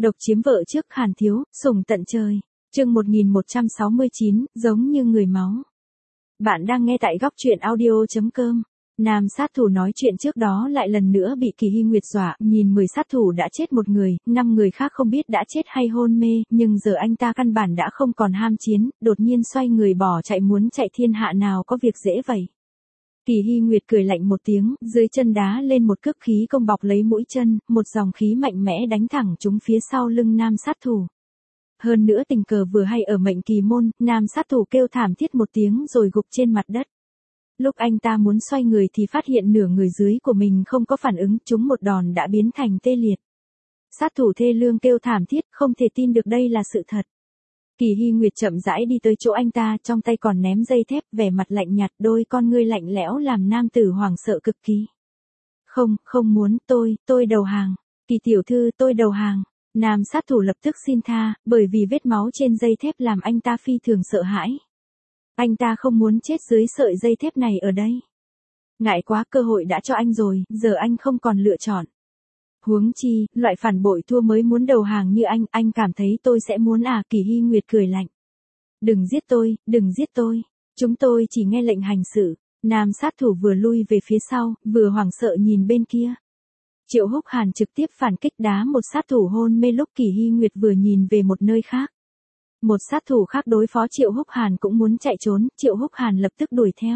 Độc chiếm vợ trước Hàn Thiếu, sủng tận trời. Chương 1169, giống như người máu. Bạn đang nghe tại góc truyện audio.com. Nam sát thủ nói chuyện trước đó lại lần nữa bị Kỳ Hy Nguyệt dọa, nhìn 10 sát thủ đã chết một người, 5 người khác không biết đã chết hay hôn mê, nhưng giờ anh ta căn bản đã không còn ham chiến, đột nhiên xoay người bỏ chạy, muốn chạy thiên hạ nào có việc dễ vậy. Kỳ Hy Nguyệt cười lạnh một tiếng, dưới chân đá lên một cước khí công bọc lấy mũi chân, một dòng khí mạnh mẽ đánh thẳng trúng phía sau lưng nam sát thủ. Hơn nữa tình cờ vừa hay ở mệnh kỳ môn, nam sát thủ kêu thảm thiết một tiếng rồi gục trên mặt đất. Lúc anh ta muốn xoay người thì phát hiện nửa người dưới của mình không có phản ứng, trúng một đòn đã biến thành tê liệt. Sát thủ thê lương kêu thảm thiết, không thể tin được đây là sự thật. Kỳ Hy Nguyệt chậm rãi đi tới chỗ anh ta, trong tay còn ném dây thép, vẻ mặt lạnh nhạt, đôi con ngươi lạnh lẽo làm nam tử hoảng sợ cực kỳ. Không muốn, tôi đầu hàng. Kỳ tiểu thư, tôi đầu hàng. Nam sát thủ lập tức xin tha, bởi vì vết máu trên dây thép làm anh ta phi thường sợ hãi. Anh ta không muốn chết dưới sợi dây thép này ở đây. Ngại quá, cơ hội đã cho anh rồi, giờ anh không còn lựa chọn. Huống chi, loại phản bội thua mới muốn đầu hàng như anh cảm thấy tôi sẽ muốn à? Kỳ Hy Nguyệt cười lạnh. Đừng giết tôi, chúng tôi chỉ nghe lệnh hành sự. Nam sát thủ vừa lui về phía sau, vừa hoảng sợ nhìn bên kia. Triệu Húc Hàn trực tiếp phản kích đá một sát thủ hôn mê lúc Kỳ Hy Nguyệt vừa nhìn về một nơi khác. Một sát thủ khác đối phó Triệu Húc Hàn cũng muốn chạy trốn, Triệu Húc Hàn lập tức đuổi theo.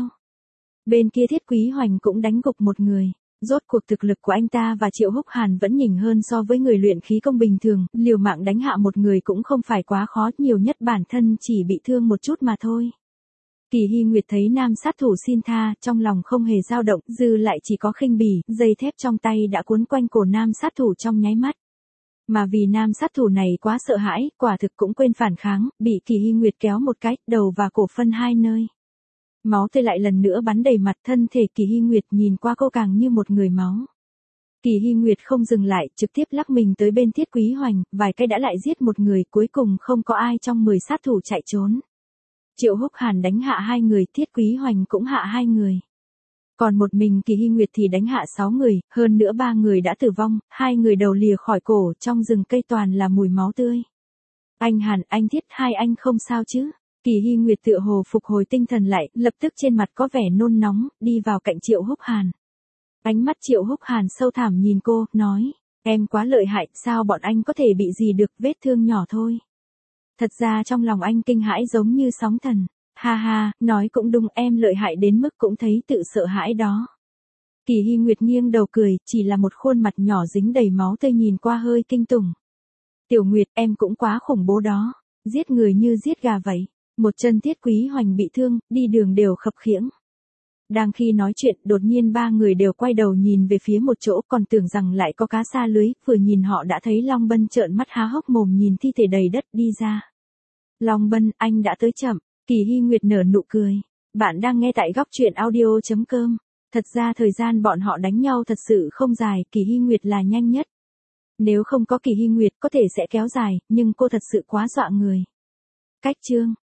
Bên kia Thiết Quý Hoành cũng đánh gục một người. Rốt cuộc thực lực của anh ta và Triệu Húc Hàn vẫn nhỉnh hơn so với người luyện khí công bình thường, liều mạng đánh hạ một người cũng không phải quá khó, nhiều nhất bản thân chỉ bị thương một chút mà thôi. Kỳ Hy Nguyệt thấy nam sát thủ xin tha, trong lòng không hề dao động, dư lại chỉ có khinh bỉ, dây thép trong tay đã cuốn quanh cổ nam sát thủ trong nháy mắt. Mà vì nam sát thủ này quá sợ hãi, quả thực cũng quên phản kháng, bị Kỳ Hy Nguyệt kéo một cái, đầu và cổ phân hai nơi. Máu tươi lại lần nữa bắn đầy mặt, thân thể Kỳ Hy Nguyệt nhìn qua cô càng như một người máu. Kỳ Hy Nguyệt không dừng lại, trực tiếp lắc mình tới bên Thiết Quý Hoành, vài cái đã lại giết một người, cuối cùng không có ai trong 10 sát thủ chạy trốn. Triệu Húc Hàn đánh hạ 2 người, Thiết Quý Hoành cũng hạ 2 người. Còn một mình Kỳ Hy Nguyệt thì đánh hạ 6 người, hơn nữa 3 người đã tử vong, 2 người đầu lìa khỏi cổ, trong rừng cây toàn là mùi máu tươi. Anh Hàn, anh Thiết, hai anh không sao chứ? Kỳ Hy Nguyệt tựa hồ phục hồi tinh thần lại, lập tức trên mặt có vẻ nôn nóng, đi vào cạnh Triệu Húc Hàn. Ánh mắt Triệu Húc Hàn sâu thẳm nhìn cô, nói, em quá lợi hại, sao bọn anh có thể bị gì được, vết thương nhỏ thôi. Thật ra trong lòng anh kinh hãi giống như sóng thần. Ha ha, nói cũng đúng, em lợi hại đến mức cũng thấy tự sợ hãi đó. Kỳ Hy Nguyệt nghiêng đầu cười, chỉ là một khuôn mặt nhỏ dính đầy máu tươi nhìn qua hơi kinh tủng. Tiểu Nguyệt, em cũng quá khủng bố đó, giết người như giết gà vậy. Một chân Thiết Quý Hoành bị thương, đi đường đều khập khiễng. Đang khi nói chuyện, đột nhiên 3 người đều quay đầu nhìn về phía một chỗ, còn tưởng rằng lại có cá sa lưới, vừa nhìn họ đã thấy Long Bân trợn mắt há hốc mồm nhìn thi thể đầy đất đi ra. Long Bân, anh đã tới chậm. Kỳ Hy Nguyệt nở nụ cười. Bạn đang nghe tại góc truyện audio.com. Thật ra thời gian bọn họ đánh nhau thật sự không dài, Kỳ Hy Nguyệt là nhanh nhất. Nếu không có Kỳ Hy Nguyệt có thể sẽ kéo dài, nhưng cô thật sự quá dọa người. Cách chương